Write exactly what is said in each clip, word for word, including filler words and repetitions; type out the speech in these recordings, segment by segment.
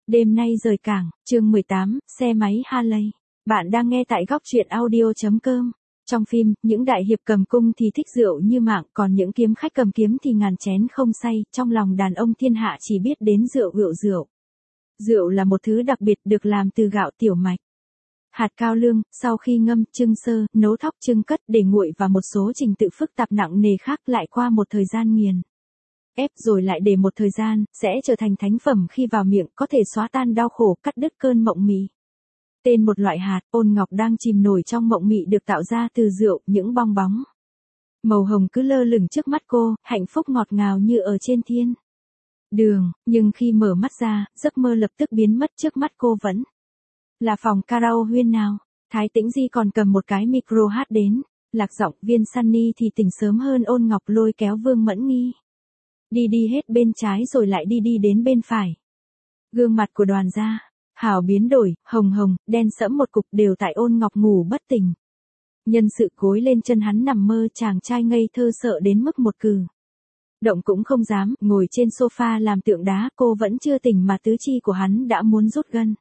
Đêm nay rời cảng, chương mười tám, xe máy Harley. Bạn đang nghe tại góc truyện audio.com. Trong phim, những đại hiệp cầm cung thì thích rượu như mạng, còn những kiếm khách cầm kiếm thì ngàn chén không say, trong lòng đàn ông thiên hạ chỉ biết đến rượu rượu rượu. Rượu là một thứ đặc biệt được làm từ gạo tiểu mạch. Hạt cao lương, sau khi ngâm, trưng sơ, nấu thóc trưng cất để nguội và một số trình tự phức tạp nặng nề khác lại qua một thời gian nghiền. Ép rồi lại để một thời gian, sẽ trở thành thánh phẩm khi vào miệng có thể xóa tan đau khổ, cắt đứt cơn mộng mị. Tên một loại hạt, ôn ngọc đang chìm nổi trong mộng mị được tạo ra từ rượu, những bong bóng màu hồng cứ lơ lửng trước mắt cô, hạnh phúc ngọt ngào như ở trên thiên đường, nhưng khi mở mắt ra, giấc mơ lập tức biến mất, trước mắt cô vẫn là phòng karaoke huyên nào. Thái Tĩnh Di còn cầm một cái micro hát đến, lạc giọng. Viên Sunny thì tỉnh sớm hơn ôn ngọc, lôi kéo Vương Mẫn Nghi đi đi hết bên trái rồi lại đi đi đến bên phải. Gương mặt của Đoàn Gia Hảo biến đổi, hồng hồng, đen sẫm một cục, đều tại ôn ngọc ngủ bất tỉnh. Nhân sự gối lên chân hắn nằm mơ, chàng trai ngây thơ sợ đến mức một cử động cũng không dám, ngồi trên sofa làm tượng đá. Cô vẫn chưa tỉnh mà tứ chi của hắn đã muốn rút gân.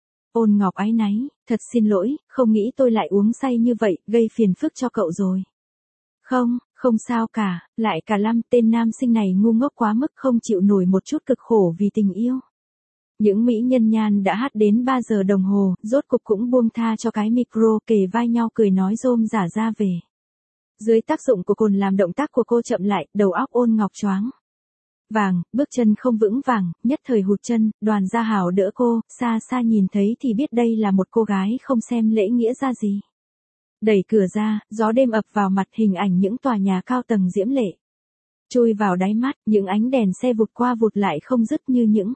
Ôn ngọc áy náy, thật xin lỗi, không nghĩ tôi lại uống say như vậy, gây phiền phức cho cậu rồi. Không, không sao cả, lại cả Lâm, tên nam sinh này ngu ngốc quá mức, không chịu nổi một chút cực khổ vì tình yêu. Những mỹ nhân nhan đã hát đến ba giờ đồng hồ, rốt cục cũng buông tha cho cái micro, kề vai nhau cười nói rôm rả ra về. Dưới tác dụng của cồn làm động tác của cô chậm lại, đầu óc ôn ngọc choáng vàng, bước chân không vững vàng, nhất thời hụt chân. Đoàn Gia Hảo đỡ cô, xa xa nhìn thấy thì biết đây là một cô gái không xem lễ nghĩa ra gì. Đẩy cửa ra, gió đêm ập vào mặt, hình ảnh những tòa nhà cao tầng diễm lệ chui vào đáy mắt, những ánh đèn xe vụt qua vụt lại không dứt như những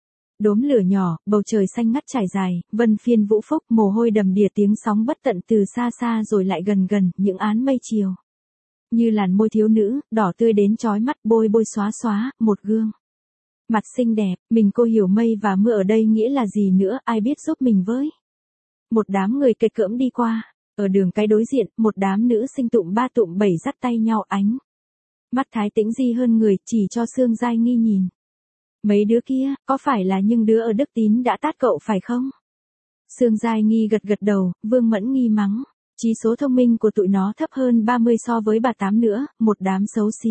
đốm lửa nhỏ, bầu trời xanh ngắt trải dài, vân phiên vũ phúc, mồ hôi đầm đìa, tiếng sóng bất tận từ xa xa rồi lại gần gần, những áng mây chiều như làn môi thiếu nữ, đỏ tươi đến chói mắt, bôi bôi xóa xóa, một gương mặt xinh đẹp. Mình cô hiểu mây và mưa ở đây nghĩa là gì nữa, ai biết giúp mình với. Một đám người kệt cỡm đi qua. Ở đường cái đối diện, một đám nữ sinh tụm ba tụm bảy dắt tay nhau, ánh mắt Thái Tĩnh Di hơn người, chỉ cho Sương Giai Nghi nhìn. Mấy đứa kia, có phải là những đứa ở Đức Tín đã tát cậu phải không? Sương Giai Nghi gật gật đầu. Vương Mẫn Nghi mắng, chỉ số thông minh của tụi nó thấp hơn ba mươi so với bà Tám nữa, một đám xấu xí.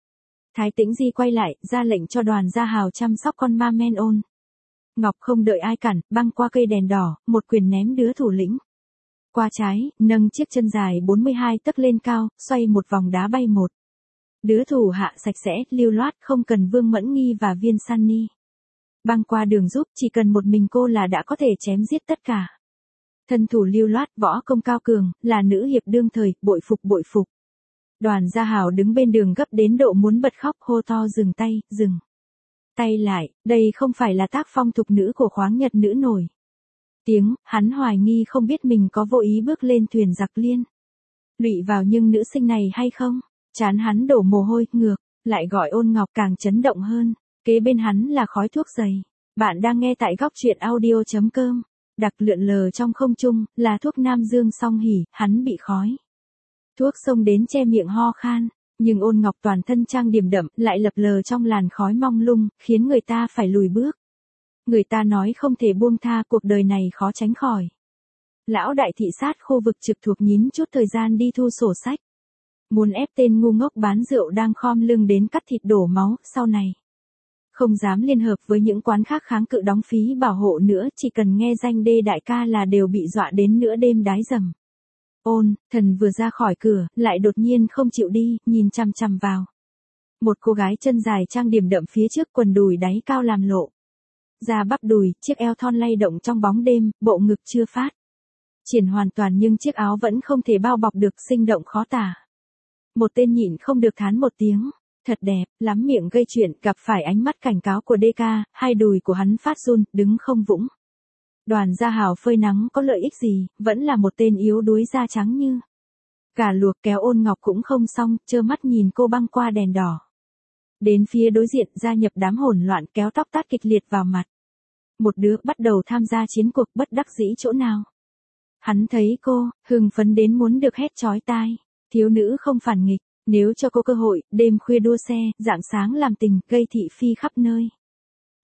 Thái Tĩnh Di quay lại, ra lệnh cho Đoàn Gia Hảo chăm sóc con ma men ôn ngọc. Không đợi ai cản, băng qua cây đèn đỏ, một quyền ném đứa thủ lĩnh qua trái, nâng chiếc chân dài bốn mươi hai tấc lên cao, xoay một vòng đá bay một đứa thủ hạ sạch sẽ, lưu loát, không cần Vương Mẫn Nghi và Viên Sunny băng qua đường giúp, chỉ cần một mình cô là đã có thể chém giết tất cả. Thân thủ lưu loát, võ công cao cường, là nữ hiệp đương thời, bội phục bội phục. Đoàn Gia Hảo đứng bên đường gấp đến độ muốn bật khóc, hô to dừng tay, dừng tay lại, đây không phải là tác phong thục nữ của khoáng nhật nữ nổi tiếng. Hắn hoài nghi không biết mình có vô ý bước lên thuyền giặc liên lụy vào nhưng nữ sinh này hay không. Chán hắn đổ mồ hôi, ngược lại gọi ôn ngọc, càng chấn động hơn. Kế bên hắn là khói thuốc dày. Bạn đang nghe tại góc truyện audio.com. Đặc lượn lờ trong không trung, là thuốc Nam Dương Song Hỉ. Hắn bị khói thuốc xông đến che miệng ho khan, nhưng ôn ngọc toàn thân trang điểm đậm, lại lập lờ trong làn khói mông lung, khiến người ta phải lùi bước. Người ta nói không thể buông tha, cuộc đời này khó tránh khỏi. Lão đại thị sát khu vực trực thuộc nhín chút thời gian đi thu sổ sách. Muốn ép tên ngu ngốc bán rượu đang khom lưng đến cắt thịt đổ máu, sau này không dám liên hợp với những quán khác kháng cự đóng phí bảo hộ nữa, chỉ cần nghe danh Đê đại ca là đều bị dọa đến nửa đêm đái dầm. Ôn, thần vừa ra khỏi cửa, lại đột nhiên không chịu đi, nhìn chằm chằm vào một cô gái chân dài trang điểm đậm phía trước, quần đùi đáy cao làm lộ da bắp đùi, chiếc eo thon lay động trong bóng đêm, bộ ngực chưa phát triển hoàn toàn nhưng chiếc áo vẫn không thể bao bọc được, sinh động khó tả. Một tên nhịn không được thán một tiếng, thật đẹp, lắm miệng gây chuyện, gặp phải ánh mắt cảnh cáo của đê ca, hai đùi của hắn phát run, đứng không vững. Đoàn Gia Hảo phơi nắng có lợi ích gì, vẫn là một tên yếu đuối da trắng như cả luộc. Kéo ôn ngọc cũng không xong, trơ mắt nhìn cô băng qua đèn đỏ đến phía đối diện, gia nhập đám hỗn loạn, kéo tóc tát kịch liệt vào mặt. Một đứa bắt đầu tham gia chiến cuộc, bất đắc dĩ chỗ nào. Hắn thấy cô, hưng phấn đến muốn được hét chói tai. Thiếu nữ không phản nghịch, nếu cho cô cơ hội, đêm khuya đua xe, rạng sáng làm tình, gây thị phi khắp nơi.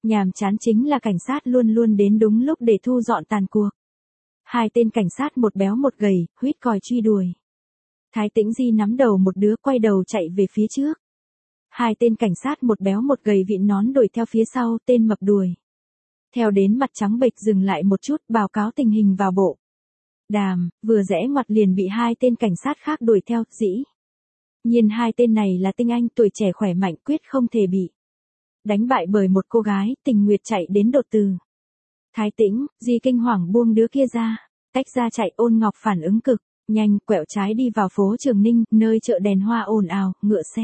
Nhàm chán chính là cảnh sát luôn luôn đến đúng lúc để thu dọn tàn cuộc. Hai tên cảnh sát một béo một gầy, huýt còi truy đuổi. Thái Tĩnh Di nắm đầu một đứa quay đầu chạy về phía trước. Hai tên cảnh sát một béo một gầy vịn nón đuổi theo phía sau, tên mập đuổi theo đến mặt trắng bệch dừng lại một chút, báo cáo tình hình vào bộ. Đàm, vừa rẽ ngoặt liền bị hai tên cảnh sát khác đuổi theo, dĩ nhiên hai tên này là tinh anh, tuổi trẻ khỏe mạnh, quyết không thể bị đánh bại bởi một cô gái, Tình Nguyệt chạy đến đột từ. Thái Tĩnh Di kinh hoàng buông đứa kia ra, tách ra chạy. Ôn Ngọc phản ứng cực nhanh, quẹo trái đi vào phố Trường Ninh, nơi chợ đèn hoa ồn ào, ngựa xe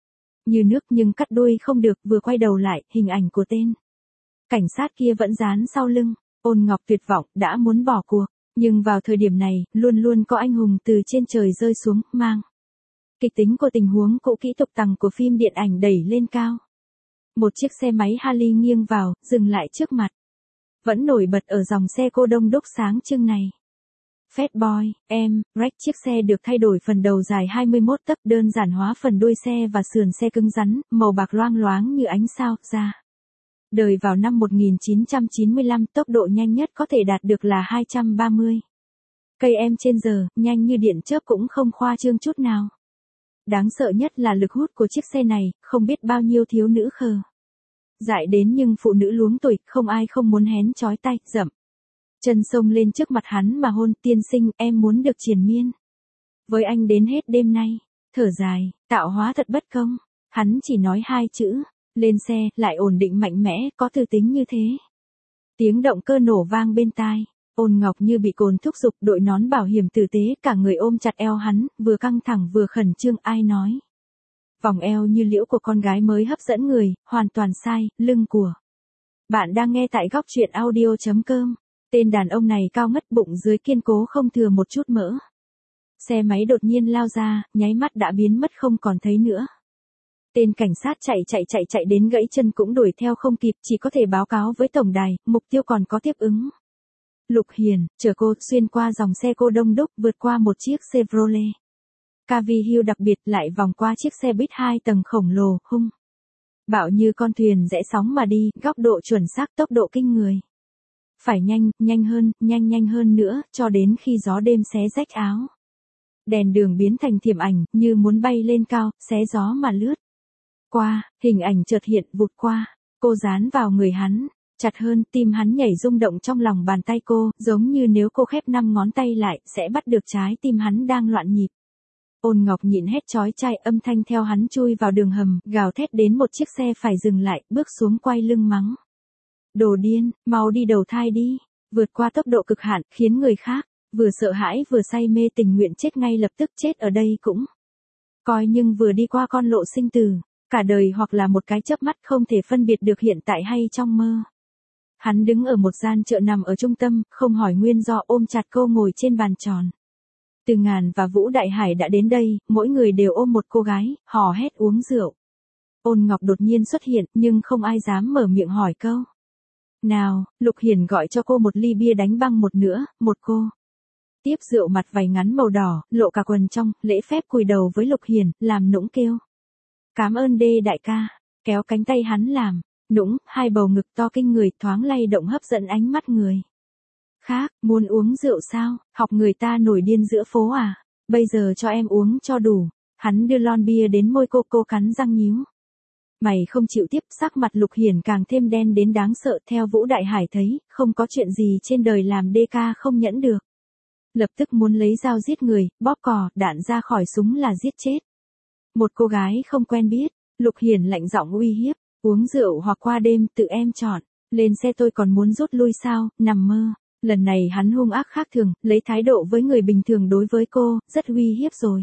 như nước nhưng cắt đuôi không được, vừa quay đầu lại, hình ảnh của tên cảnh sát kia vẫn dán sau lưng. Ôn Ngọc tuyệt vọng, đã muốn bỏ cuộc, nhưng vào thời điểm này, luôn luôn có anh hùng từ trên trời rơi xuống, mang kịch tính của tình huống cũ kỹ tục tằng của phim điện ảnh đẩy lên cao. Một chiếc xe máy Harley nghiêng vào, dừng lại trước mặt. Vẫn nổi bật ở dòng xe cô đông đúc sáng trưng này. Fatboy, em, Rex. Chiếc xe được thay đổi phần đầu dài hai mươi mốt tấc, đơn giản hóa phần đuôi xe và sườn xe cứng rắn, màu bạc loang loáng như ánh sao, ra đời vào năm một nghìn chín trăm chín mươi lăm, tốc độ nhanh nhất có thể đạt được là hai trăm ba mươi cây số trên giờ, nhanh như điện chớp cũng không khoa trương chút nào. Đáng sợ nhất là lực hút của chiếc xe này, không biết bao nhiêu thiếu nữ khờ dại đến nhưng phụ nữ luống tuổi, không ai không muốn hén chói tay, dậm chân xông lên trước mặt hắn mà hôn. Tiên sinh, em muốn được triền miên với anh đến hết đêm nay. Thở dài, tạo hóa thật bất công. Hắn chỉ nói hai chữ, lên xe, lại ổn định mạnh mẽ, có tư tính như thế. Tiếng động cơ nổ vang bên tai. Ôn Ngọc như bị cồn thúc giục, đội nón bảo hiểm tử tế, cả người ôm chặt eo hắn, vừa căng thẳng vừa khẩn trương. Ai nói vòng eo như liễu của con gái mới hấp dẫn người, hoàn toàn sai. Lưng của bạn đang nghe tại góc truyện audio chấm com. Tên đàn ông này cao ngất, bụng dưới kiên cố không thừa một chút mỡ. Xe máy đột nhiên lao ra, nháy mắt đã biến mất không còn thấy nữa. Tên cảnh sát chạy chạy chạy chạy đến gãy chân cũng đuổi theo không kịp, chỉ có thể báo cáo với tổng đài, mục tiêu còn có tiếp ứng. Lục Hiền, chở cô, xuyên qua dòng xe cô đông đúc, vượt qua một chiếc Chevrolet Cavill đặc biệt, lại vòng qua chiếc xe buýt hai tầng khổng lồ, hung bạo như con thuyền rẽ sóng mà đi, góc độ chuẩn xác, tốc độ kinh người. Phải nhanh, nhanh hơn, nhanh nhanh hơn nữa, cho đến khi gió đêm xé rách áo. Đèn đường biến thành thiểm ảnh, như muốn bay lên cao, xé gió mà lướt qua, hình ảnh chợt hiện, vụt qua. Cô dán vào người hắn, chặt hơn, tim hắn nhảy rung động trong lòng bàn tay cô, giống như nếu cô khép năm ngón tay lại, sẽ bắt được trái tim hắn đang loạn nhịp. Ôn Ngọc nhịn hét chói tai, âm thanh theo hắn chui vào đường hầm, gào thét đến một chiếc xe phải dừng lại, bước xuống quay lưng mắng. Đồ điên, mau đi đầu thai đi. Vượt qua tốc độ cực hạn, khiến người khác vừa sợ hãi vừa say mê tình nguyện chết ngay lập tức. Chết ở đây cũng coi nhưng vừa đi qua con lộ sinh tử, cả đời hoặc là một cái chớp mắt, không thể phân biệt được hiện tại hay trong mơ. Hắn đứng ở một gian chợ nằm ở trung tâm, không hỏi nguyên do, ôm chặt cô ngồi trên bàn tròn. Từ Ngàn và Vũ Đại Hải đã đến đây, mỗi người đều ôm một cô gái, hò hét uống rượu. Ôn Ngọc đột nhiên xuất hiện, nhưng không ai dám mở miệng hỏi câu nào. Lục Hiền gọi cho cô một ly bia đánh băng một nữa, một cô tiếp rượu, mặt váy ngắn màu đỏ, lộ cả quần trong, lễ phép cúi đầu với Lục Hiền, làm nũng kêu. Cảm ơn đê đại ca, kéo cánh tay hắn làm nũng, hai bầu ngực to kinh người, thoáng lay động hấp dẫn ánh mắt người khác. Muốn uống rượu sao, học người ta nổi điên giữa phố à, bây giờ cho em uống cho đủ. Hắn đưa lon bia đến môi cô, cô cắn răng nhíu mày không chịu tiếp. Sắc mặt Lục Hiền càng thêm đen đến đáng sợ. Theo Vũ Đại Hải thấy, không có chuyện gì trên đời làm đê ca không nhẫn được. Lập tức muốn lấy dao giết người, bóp cò, đạn ra khỏi súng là giết chết một cô gái không quen biết. Lục Hiền lạnh giọng uy hiếp, uống rượu hoặc qua đêm, tự em chọn. Lên xe tôi còn muốn rút lui sao, nằm mơ. Lần này hắn hung ác khác thường, lấy thái độ với người bình thường đối với cô, rất uy hiếp rồi.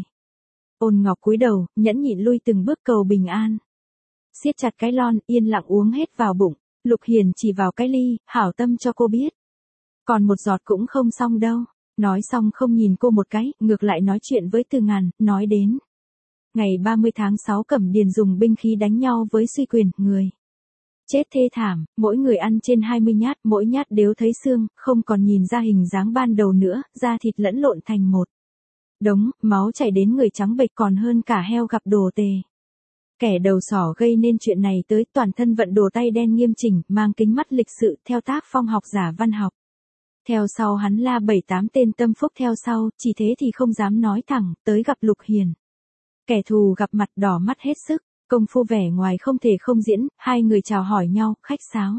Ôn Ngọc cúi đầu, nhẫn nhịn lui từng bước cầu bình an. Siết chặt cái lon, yên lặng uống hết vào bụng. Lục Hiền chỉ vào cái ly, hảo tâm cho cô biết. Còn một giọt cũng không xong đâu. Nói xong không nhìn cô một cái, ngược lại nói chuyện với Từ Ngàn, nói đến. Ngày ba mươi tháng sáu Cẩm Điền dùng binh khí đánh nhau với Suy Quyền, người chết thê thảm, mỗi người ăn trên hai mươi nhát, mỗi nhát đều thấy xương, không còn nhìn ra hình dáng ban đầu nữa, da thịt lẫn lộn thành một đống, máu chảy đến người trắng bệch còn hơn cả heo gặp đồ tề. Kẻ đầu sỏ gây nên chuyện này tới toàn thân vận đồ tay đen nghiêm chỉnh, mang kính mắt lịch sự theo tác phong học giả văn học. Theo sau hắn la bảy tám tên tâm phúc theo sau, chỉ thế thì không dám nói thẳng, tới gặp Lục Hiền. Kẻ thù gặp mặt đỏ mắt hết sức, công phu vẻ ngoài không thể không diễn, hai người chào hỏi nhau, khách sáo.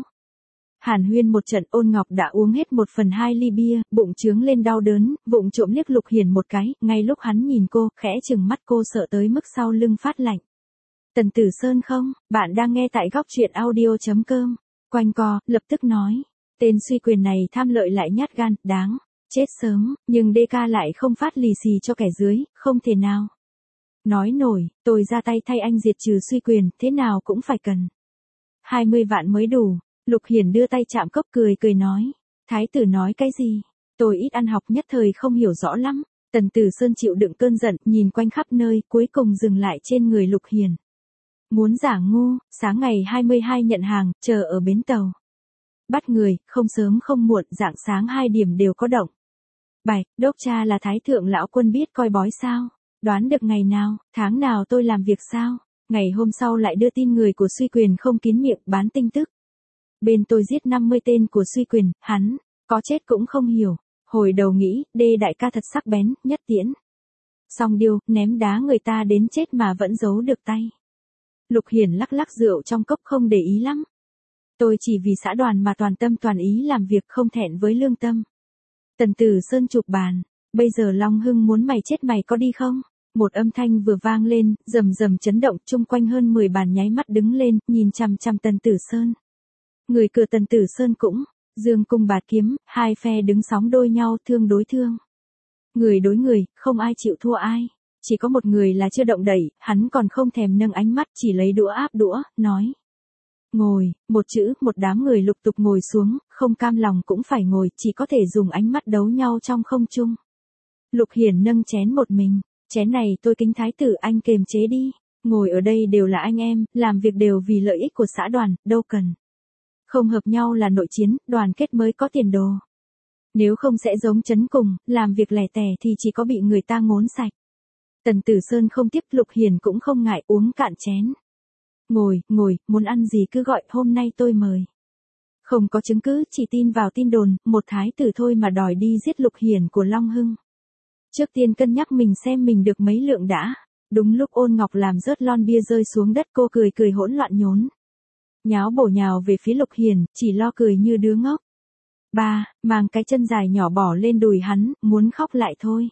Hàn huyên một trận, Ôn Ngọc đã uống hết một phần hai ly bia, bụng trướng lên đau đớn, vụng trộm liếc Lục Hiền một cái, ngay lúc hắn nhìn cô, khẽ chừng mắt cô sợ tới mức sau lưng phát lạnh. Tần Tử Sơn không, bạn đang nghe tại góc truyện audio.com. Quanh co, lập tức nói. Tên suy quyền này tham lợi lại nhát gan, đáng, chết sớm, nhưng đê ca lại không phát lì xì cho kẻ dưới, không thể nào. Nói nổi, tôi ra tay thay anh diệt trừ suy quyền, thế nào cũng phải cần. hai mươi vạn mới đủ, Lục Hiền đưa tay chạm cốc cười cười nói. Thái tử nói cái gì? Tôi ít ăn học nhất thời không hiểu rõ lắm. Tần Tử Sơn chịu đựng cơn giận, nhìn quanh khắp nơi, cuối cùng dừng lại trên người Lục Hiền. Muốn giả ngu, sáng ngày hai mươi hai nhận hàng, chờ ở bến tàu. Bắt người, không sớm không muộn, rạng sáng hai điểm đều có động. Bạch, đốc cha là thái thượng lão quân biết coi bói sao? Đoán được ngày nào, tháng nào tôi làm việc sao? Ngày hôm sau lại đưa tin người của suy quyền không kín miệng bán tin tức. Bên tôi giết năm mươi tên của suy quyền, hắn, có chết cũng không hiểu. Hồi đầu nghĩ, đê đại ca thật sắc bén, nhất tiễn. Xong điêu, ném đá người ta đến chết mà vẫn giấu được tay. Lục Hiền lắc lắc rượu trong cốc không để ý lắm. Tôi chỉ vì xã đoàn mà toàn tâm toàn ý làm việc không thẹn với lương tâm. Tần Tử Sơn chụp bàn, bây giờ Long Hưng muốn mày chết mày có đi không? Một âm thanh vừa vang lên, rầm rầm chấn động, chung quanh hơn mười bàn nháy mắt đứng lên, nhìn chằm chằm Tần Tử Sơn. Người cửa Tần Tử Sơn cũng, dương cung bạt kiếm, hai phe đứng sóng đôi nhau, thương đối thương. Người đối người, không ai chịu thua ai. Chỉ có một người là chưa động đẩy, hắn còn không thèm nâng ánh mắt, chỉ lấy đũa áp đũa, nói. Ngồi, một chữ, một đám người lục tục ngồi xuống, không cam lòng cũng phải ngồi, chỉ có thể dùng ánh mắt đấu nhau trong không trung. Lục Hiền nâng chén một mình, chén này tôi kính thái tử anh kềm chế đi, ngồi ở đây đều là anh em, làm việc đều vì lợi ích của xã đoàn, đâu cần. Không hợp nhau là nội chiến, đoàn kết mới có tiền đồ. Nếu không sẽ giống chấn cùng, làm việc lẻ tẻ thì chỉ có bị người ta ngốn sạch. Tần Tử Sơn không tiếp, Lục Hiền cũng không ngại uống cạn chén. Ngồi, ngồi, muốn ăn gì cứ gọi, hôm nay tôi mời. Không có chứng cứ, chỉ tin vào tin đồn, một thái tử thôi mà đòi đi giết Lục Hiền của Long Hưng. Trước tiên cân nhắc mình xem mình được mấy lượng đã. Đúng lúc Ôn Ngọc làm rớt lon bia rơi xuống đất, cô cười cười hỗn loạn nhốn. Nháo bổ nhào về phía Lục Hiền, chỉ lo cười như đứa ngốc. Ba, mang cái chân dài nhỏ bỏ lên đùi hắn, muốn khóc lại thôi.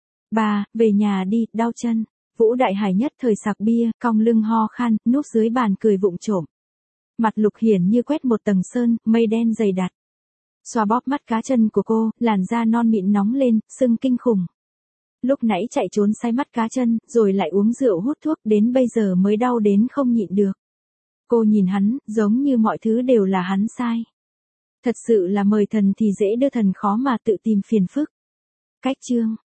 Ba, về nhà đi, đau chân. Vũ Đại Hải nhất thời sặc bia, cong lưng ho khan, núp dưới bàn cười vụng trộm. Mặt Lục Hiền như quét một tầng sơn, mây đen dày đặc. Xoa bóp mắt cá chân của cô, làn da non mịn nóng lên, sưng kinh khủng. Lúc nãy chạy trốn say mắt cá chân, rồi lại uống rượu hút thuốc, đến bây giờ mới đau đến không nhịn được. Cô nhìn hắn, giống như mọi thứ đều là hắn sai. Thật sự là mời thần thì dễ đưa thần khó mà tự tìm phiền phức. Cách chương